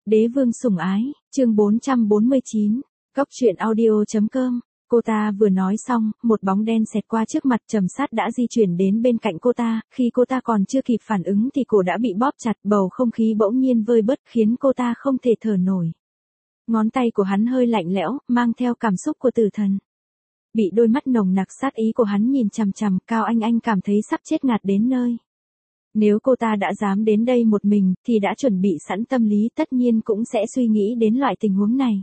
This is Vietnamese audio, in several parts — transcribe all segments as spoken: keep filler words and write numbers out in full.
Đế vương sủng ái, chương bốn trăm bốn mươi chín, Cốc truyện audio chấm com. Cô ta vừa nói xong, một bóng đen xẹt qua trước mặt, Trầm Sát đã di chuyển đến bên cạnh cô ta, khi cô ta còn chưa kịp phản ứng thì cổ đã bị bóp chặt, bầu không khí bỗng nhiên vơi bớt khiến cô ta không thể thở nổi. Ngón tay của hắn hơi lạnh lẽo, mang theo cảm xúc của tử thần. Bị đôi mắt nồng nặc sát ý của hắn nhìn chằm chằm, Cao Anh Anh cảm thấy sắp chết ngạt đến nơi. Nếu cô ta đã dám đến đây một mình, thì đã chuẩn bị sẵn tâm lý, tất nhiên cũng sẽ suy nghĩ đến loại tình huống này.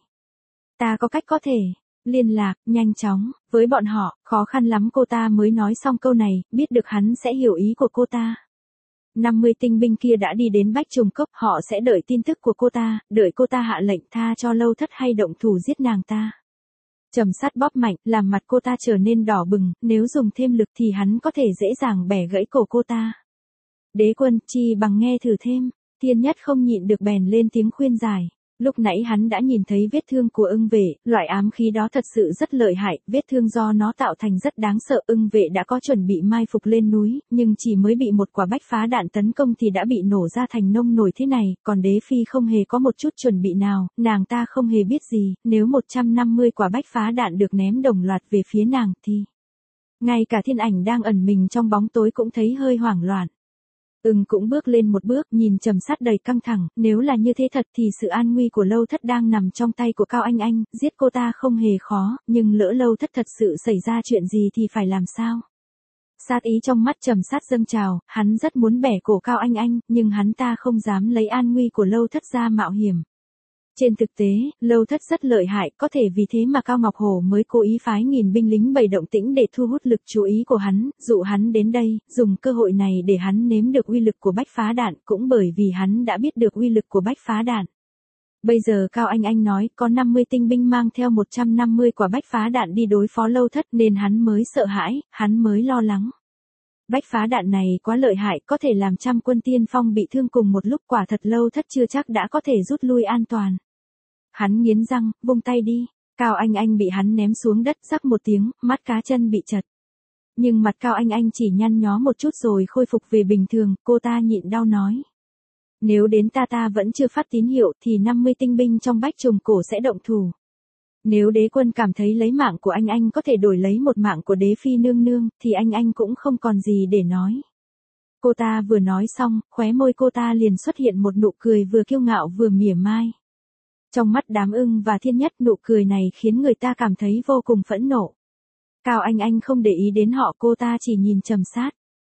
Ta có cách có thể liên lạc, nhanh chóng, với bọn họ, khó khăn lắm cô ta mới nói xong câu này, biết được hắn sẽ hiểu ý của cô ta. năm mươi tinh binh kia đã đi đến Bách Trùng Cốc, họ sẽ đợi tin tức của cô ta, đợi cô ta hạ lệnh tha cho Lâu Thất hay động thủ giết nàng ta. Trầm Sát bóp mạnh, làm mặt cô ta trở nên đỏ bừng, nếu dùng thêm lực thì hắn có thể dễ dàng bẻ gãy cổ cô ta. Đế quân, chi bằng nghe thử thêm. Thiên Nhất không nhịn được bèn lên tiếng khuyên giải. Lúc nãy hắn đã nhìn thấy vết thương của ưng vệ, loại ám khí đó thật sự rất lợi hại, vết thương do nó tạo thành rất đáng sợ. Ưng vệ đã có chuẩn bị mai phục lên núi, nhưng chỉ mới bị một quả bách phá đạn tấn công thì đã bị nổ ra thành nông nổi thế này, còn Đế Phi không hề có một chút chuẩn bị nào, nàng ta không hề biết gì, nếu một trăm năm mươi quả bách phá đạn được ném đồng loạt về phía nàng thì... Ngay cả Thiên Ảnh đang ẩn mình trong bóng tối cũng thấy hơi hoảng loạn. Ưng cũng bước lên một bước, nhìn Trầm Sát đầy căng thẳng, nếu là như thế thật thì sự an nguy của Lâu Thất đang nằm trong tay của Cao Anh Anh, giết cô ta không hề khó, nhưng lỡ Lâu Thất thật sự xảy ra chuyện gì thì phải làm sao? Sát ý trong mắt Trầm Sát dâng trào, hắn rất muốn bẻ cổ Cao Anh Anh, nhưng hắn ta không dám lấy an nguy của Lâu Thất ra mạo hiểm. Trên thực tế, Lâu Thất rất lợi hại, có thể vì thế mà Cao Ngọc Hổ mới cố ý phái nghìn binh lính bầy động tĩnh để thu hút lực chú ý của hắn, dụ hắn đến đây, dùng cơ hội này để hắn nếm được uy lực của bách phá đạn, cũng bởi vì hắn đã biết được uy lực của bách phá đạn. Bây giờ Cao Anh Anh nói, có năm mươi tinh binh mang theo một trăm năm mươi quả bách phá đạn đi đối phó Lâu Thất nên hắn mới sợ hãi, hắn mới lo lắng. Bách phá đạn này quá lợi hại, có thể làm trăm quân tiên phong bị thương cùng một lúc, quả thật Lâu Thất chưa chắc đã có thể rút lui an toàn. Hắn nghiến răng, vung tay đi. Cao Anh Anh bị hắn ném xuống đất, rắc một tiếng, mắt cá chân bị chật. Nhưng mặt Cao Anh Anh chỉ nhăn nhó một chút rồi khôi phục về bình thường, cô ta nhịn đau nói. Nếu đến ta ta vẫn chưa phát tín hiệu thì năm mươi tinh binh trong Bách Trùng Cổ sẽ động thủ. Nếu đế quân cảm thấy lấy mạng của anh anh có thể đổi lấy một mạng của Đế Phi nương nương, thì anh anh cũng không còn gì để nói. Cô ta vừa nói xong, khóe môi cô ta liền xuất hiện một nụ cười vừa kiêu ngạo vừa mỉa mai. Trong mắt đám Ưng và Thiên Nhất, nụ cười này khiến người ta cảm thấy vô cùng phẫn nộ. Cao Anh Anh không để ý đến họ, cô ta chỉ nhìn Trầm Sát.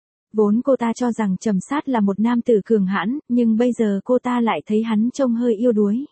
Vốn cô ta cho rằng Trầm Sát là một nam tử cường hãn, nhưng bây giờ cô ta lại thấy hắn trông hơi yếu đuối.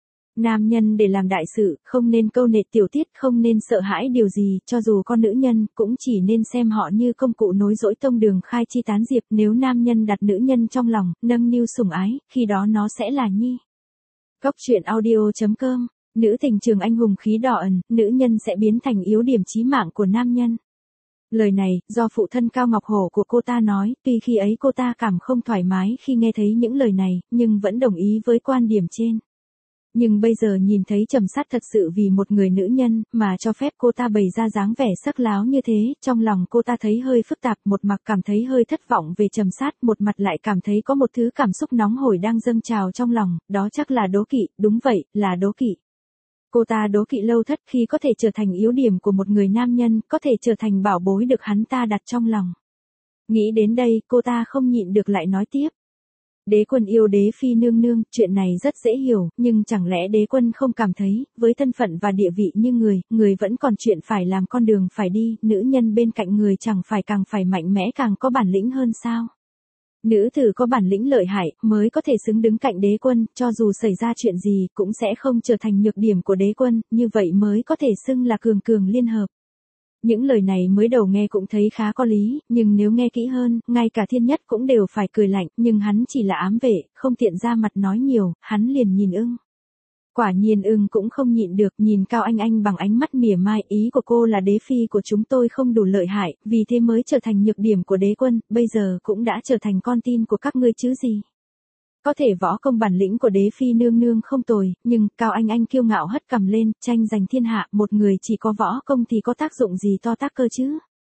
Nam nhân để làm đại sự, không nên câu nệ tiểu tiết, không nên sợ hãi điều gì, cho dù con nữ nhân, cũng chỉ nên xem họ như công cụ nối dõi tông đường khai chi tán diệp. Nếu nam nhân đặt nữ nhân trong lòng, nâng niu sủng ái, khi đó nó sẽ là nhi. Cốc truyện audio chấm com, nữ tình trường anh hùng khí đỏ ẩn, nữ nhân sẽ biến thành yếu điểm chí mạng của nam nhân. Lời này, do phụ thân Cao Ngọc Hổ của cô ta nói, tuy khi ấy cô ta cảm không thoải mái khi nghe thấy những lời này, nhưng vẫn đồng ý với quan điểm trên. Nhưng bây giờ nhìn thấy Trầm Sát thật sự vì một người nữ nhân, mà cho phép cô ta bày ra dáng vẻ sắc láo như thế, trong lòng cô ta thấy hơi phức tạp, một mặt cảm thấy hơi thất vọng về Trầm Sát, một mặt lại cảm thấy có một thứ cảm xúc nóng hổi đang dâng trào trong lòng, đó chắc là đố kỵ, đúng vậy, là đố kỵ. Cô ta đố kỵ Lâu Thất khi có thể trở thành yếu điểm của một người nam nhân, có thể trở thành bảo bối được hắn ta đặt trong lòng. Nghĩ đến đây, cô ta không nhịn được lại nói tiếp. Đế quân yêu Đế Phi nương nương, chuyện này rất dễ hiểu, nhưng chẳng lẽ đế quân không cảm thấy, với thân phận và địa vị như người, người vẫn còn chuyện phải làm, con đường phải đi, nữ nhân bên cạnh người chẳng phải càng phải mạnh mẽ càng có bản lĩnh hơn sao? Nữ tử có bản lĩnh lợi hại, mới có thể xứng đứng cạnh đế quân, cho dù xảy ra chuyện gì, cũng sẽ không trở thành nhược điểm của đế quân, như vậy mới có thể xưng là cường cường liên hợp. Những lời này mới đầu nghe cũng thấy khá có lý, nhưng nếu nghe kỹ hơn, ngay cả Thiên Nhất cũng đều phải cười lạnh, nhưng hắn chỉ là ám vệ, không tiện ra mặt nói nhiều, hắn liền nhìn Ưng. Quả nhiên Ưng cũng không nhịn được, nhìn Cao Anh Anh bằng ánh mắt mỉa mai, ý của cô là Đế Phi của chúng tôi không đủ lợi hại, vì thế mới trở thành nhược điểm của đế quân, bây giờ cũng đã trở thành con tin của các ngươi chứ gì. Có thể võ công bản lĩnh của Đế Phi nương nương không tồi, nhưng Cao Anh Anh kiêu ngạo hất cằm lên, tranh giành thiên hạ, một người chỉ có võ công thì có tác dụng gì to tát cơ chứ.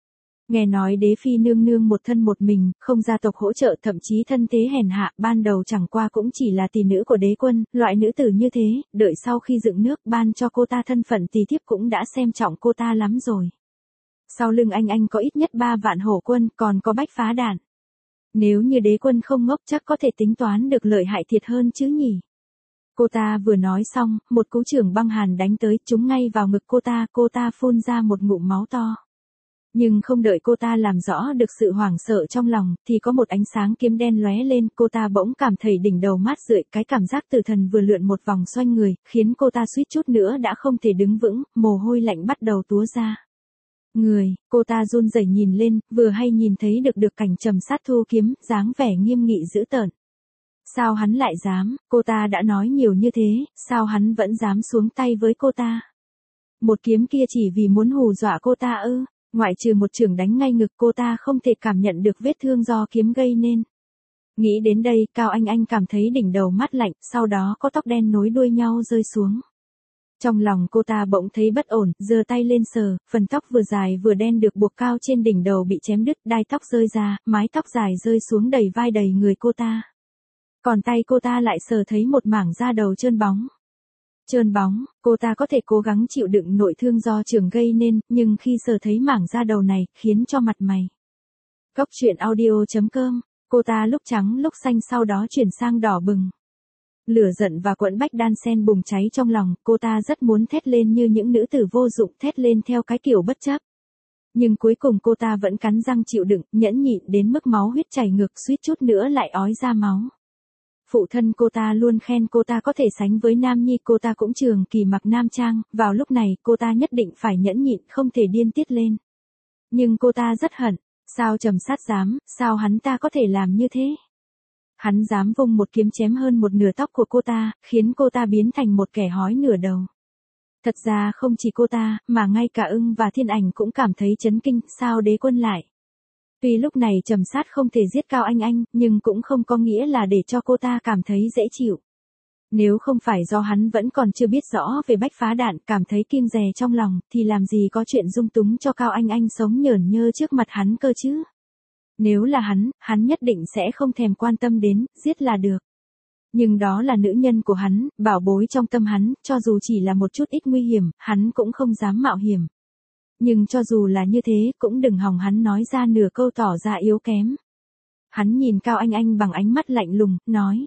Nghe nói đế phi nương nương một thân một mình, không gia tộc hỗ trợ, thậm chí thân thế hèn hạ, ban đầu chẳng qua cũng chỉ là tỷ nữ của đế quân, loại nữ tử như thế, đợi sau khi dựng nước ban cho cô ta thân phận tỷ thiếp cũng đã xem trọng cô ta lắm rồi. Sau lưng anh anh có ít nhất ba vạn hổ quân, còn có bách phá đạn. Nếu như đế quân không ngốc chắc có thể tính toán được lợi hại thiệt hơn chứ nhỉ. Cô ta vừa nói xong, một cú trưởng băng hàn đánh tới, trúng ngay vào ngực cô ta, cô ta phun ra một ngụm máu to. Nhưng không đợi cô ta làm rõ được sự hoảng sợ trong lòng, thì có một ánh sáng kiếm đen lóe lên, cô ta bỗng cảm thấy đỉnh đầu mát rượi, cái cảm giác tử thần vừa lượn một vòng xoay người, khiến cô ta suýt chút nữa đã không thể đứng vững, mồ hôi lạnh bắt đầu túa ra. Người, cô ta run rẩy nhìn lên, vừa hay nhìn thấy được được cảnh Trầm Sát thu kiếm, dáng vẻ nghiêm nghị dữ tợn. Sao hắn lại dám, cô ta đã nói nhiều như thế, sao hắn vẫn dám xuống tay với cô ta? Một kiếm kia chỉ vì muốn hù dọa cô ta ư? Ngoại trừ một chưởng đánh ngay ngực, cô ta không thể cảm nhận được vết thương do kiếm gây nên. Nghĩ đến đây, Cao Anh Anh cảm thấy đỉnh đầu mát lạnh, sau đó có tóc đen nối đuôi nhau rơi xuống. Trong lòng cô ta bỗng thấy bất ổn, giơ tay lên sờ, phần tóc vừa dài vừa đen được buộc cao trên đỉnh đầu bị chém đứt, đai tóc rơi ra, mái tóc dài rơi xuống đầy vai đầy người cô ta. Còn tay cô ta lại sờ thấy một mảng da đầu trơn bóng. Trơn bóng, cô ta có thể cố gắng chịu đựng nội thương do chưởng gây nên, nhưng khi sờ thấy mảng da đầu này, khiến cho mặt mày. Cốc truyện audio chấm com, cô ta lúc trắng lúc xanh sau đó chuyển sang đỏ bừng. Lửa giận và quẫn bách đan sen bùng cháy trong lòng, cô ta rất muốn thét lên như những nữ tử vô dụng, thét lên theo cái kiểu bất chấp. Nhưng cuối cùng cô ta vẫn cắn răng chịu đựng, nhẫn nhịn đến mức máu huyết chảy ngược, suýt chút nữa lại ói ra máu. Phụ thân cô ta luôn khen cô ta có thể sánh với Nam Nhi, cô ta cũng trường kỳ mặc nam trang, vào lúc này cô ta nhất định phải nhẫn nhịn, không thể điên tiết lên. Nhưng cô ta rất hận, sao Trầm Sát dám, sao hắn ta có thể làm như thế? Hắn dám vung một kiếm chém hơn một nửa tóc của cô ta, khiến cô ta biến thành một kẻ hói nửa đầu. Thật ra không chỉ cô ta, mà ngay cả Ưng và Thiên Ảnh cũng cảm thấy chấn kinh, sao đế quân lại. Tuy lúc này Trầm Sát không thể giết Cao Anh Anh, nhưng cũng không có nghĩa là để cho cô ta cảm thấy dễ chịu. Nếu không phải do hắn vẫn còn chưa biết rõ về bách phá đạn, cảm thấy kiêng dè trong lòng, thì làm gì có chuyện dung túng cho Cao Anh Anh sống nhởn nhơ trước mặt hắn cơ chứ. Nếu là hắn, hắn nhất định sẽ không thèm quan tâm đến, giết là được. Nhưng đó là nữ nhân của hắn, bảo bối trong tâm hắn, cho dù chỉ là một chút ít nguy hiểm, hắn cũng không dám mạo hiểm. Nhưng cho dù là như thế, cũng đừng hòng hắn nói ra nửa câu tỏ ra yếu kém. Hắn nhìn Cao Anh Anh bằng ánh mắt lạnh lùng, nói.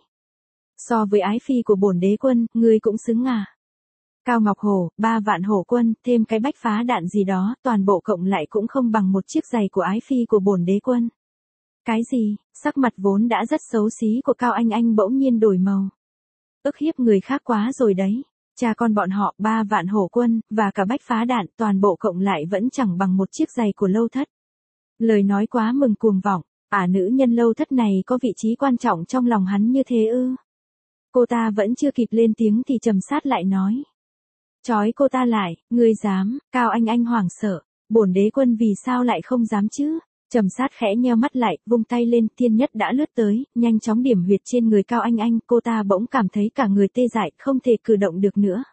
So với ái phi của bổn đế quân, ngươi cũng xứng à. Cao Ngọc Hổ, ba vạn hổ quân, thêm cái bách phá đạn gì đó, toàn bộ cộng lại cũng không bằng một chiếc giày của ái phi của bổn đế quân. Cái gì, sắc mặt vốn đã rất xấu xí của Cao Anh Anh bỗng nhiên đổi màu. Ức hiếp người khác quá rồi đấy. Cha con bọn họ, ba vạn hổ quân, và cả bách phá đạn, toàn bộ cộng lại vẫn chẳng bằng một chiếc giày của Lâu Thất. Lời nói quá mừng cuồng vọng, ả nữ nhân Lâu Thất này có vị trí quan trọng trong lòng hắn như thế ư. Cô ta vẫn chưa kịp lên tiếng thì Trầm Sát lại nói. Chói cô ta lại, ngươi dám, Cao Anh Anh hoảng sợ, bổn đế quân vì sao lại không dám chứ? Trầm Sát khẽ nheo mắt lại, vung tay lên, thiên nhất đã lướt tới, nhanh chóng điểm huyệt trên người Cao Anh Anh, cô ta bỗng cảm thấy cả người tê dại, không thể cử động được nữa.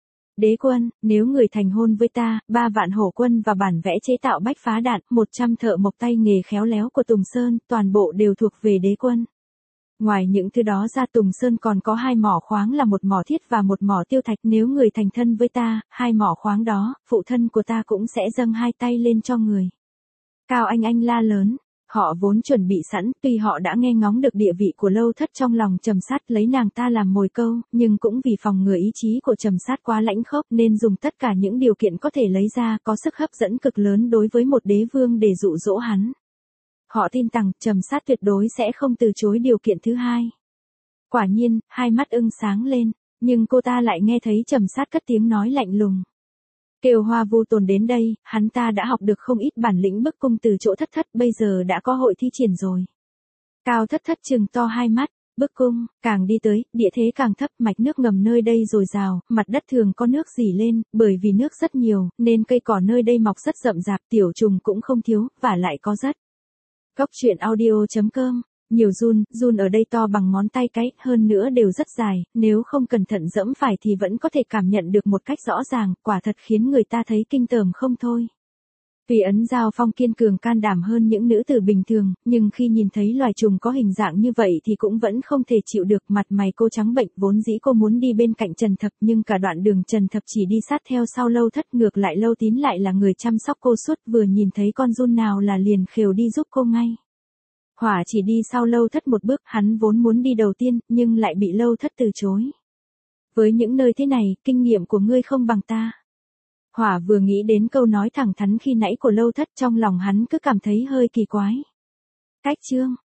Đế quân, nếu người thành hôn với ta, ba vạn hổ quân và bản vẽ chế tạo bách phá đạn, một trăm thợ mộc tay nghề khéo léo của Tùng Sơn, toàn bộ đều thuộc về đế quân. Ngoài những thứ đó ra, Tùng Sơn còn có hai mỏ khoáng là một mỏ thiết và một mỏ tiêu thạch, nếu người thành thân với ta, hai mỏ khoáng đó, phụ thân của ta cũng sẽ dâng hai tay lên cho người. Cao Anh Anh la lớn, họ vốn chuẩn bị sẵn, tuy họ đã nghe ngóng được địa vị của Lâu Thất trong lòng Trầm Sát lấy nàng ta làm mồi câu, nhưng cũng vì phòng ngừa ý chí của Trầm Sát quá lãnh khốc nên dùng tất cả những điều kiện có thể lấy ra có sức hấp dẫn cực lớn đối với một đế vương để dụ dỗ hắn. Họ tin rằng Trầm Sát tuyệt đối sẽ không từ chối điều kiện thứ hai. Quả nhiên, hai mắt Ưng sáng lên, nhưng cô ta lại nghe thấy Trầm Sát cất tiếng nói lạnh lùng. Kêu Hoa Vu Tồn đến đây, hắn ta đã học được không ít bản lĩnh bức cung từ chỗ Thất Thất, bây giờ đã có hội thi triển rồi. Cao Thất Thất trừng to hai mắt, bức cung, càng đi tới, địa thế càng thấp, mạch nước ngầm nơi đây dồi dào, mặt đất thường có nước rỉ lên, bởi vì nước rất nhiều, nên cây cỏ nơi đây mọc rất rậm rạp, tiểu trùng cũng không thiếu, và lại có rất. Cốc truyện audio chấm com, nhiều giun, giun ở đây to bằng ngón tay cái, hơn nữa đều rất dài, nếu không cẩn thận dẫm phải thì vẫn có thể cảm nhận được một cách rõ ràng, quả thật khiến người ta thấy kinh tởm không thôi. Tuy ấn giao phong kiên cường can đảm hơn những nữ tử bình thường, nhưng khi nhìn thấy loài trùng có hình dạng như vậy thì cũng vẫn không thể chịu được. Mặt mày cô trắng bệnh, vốn dĩ cô muốn đi bên cạnh Trần Thập, nhưng cả đoạn đường Trần Thập chỉ đi sát theo sau Lâu Thất, ngược lại Lâu Tín lại là người chăm sóc cô suốt, vừa nhìn thấy con giun nào là liền khều đi giúp cô ngay. Hỏa chỉ đi sau Lâu Thất một bước, hắn vốn muốn đi đầu tiên, nhưng lại bị Lâu Thất từ chối. Với những nơi thế này, kinh nghiệm của ngươi không bằng ta. Hỏa vừa nghĩ đến câu nói thẳng thắn khi nãy của Lâu Thất, trong lòng hắn cứ cảm thấy hơi kỳ quái. Cách chương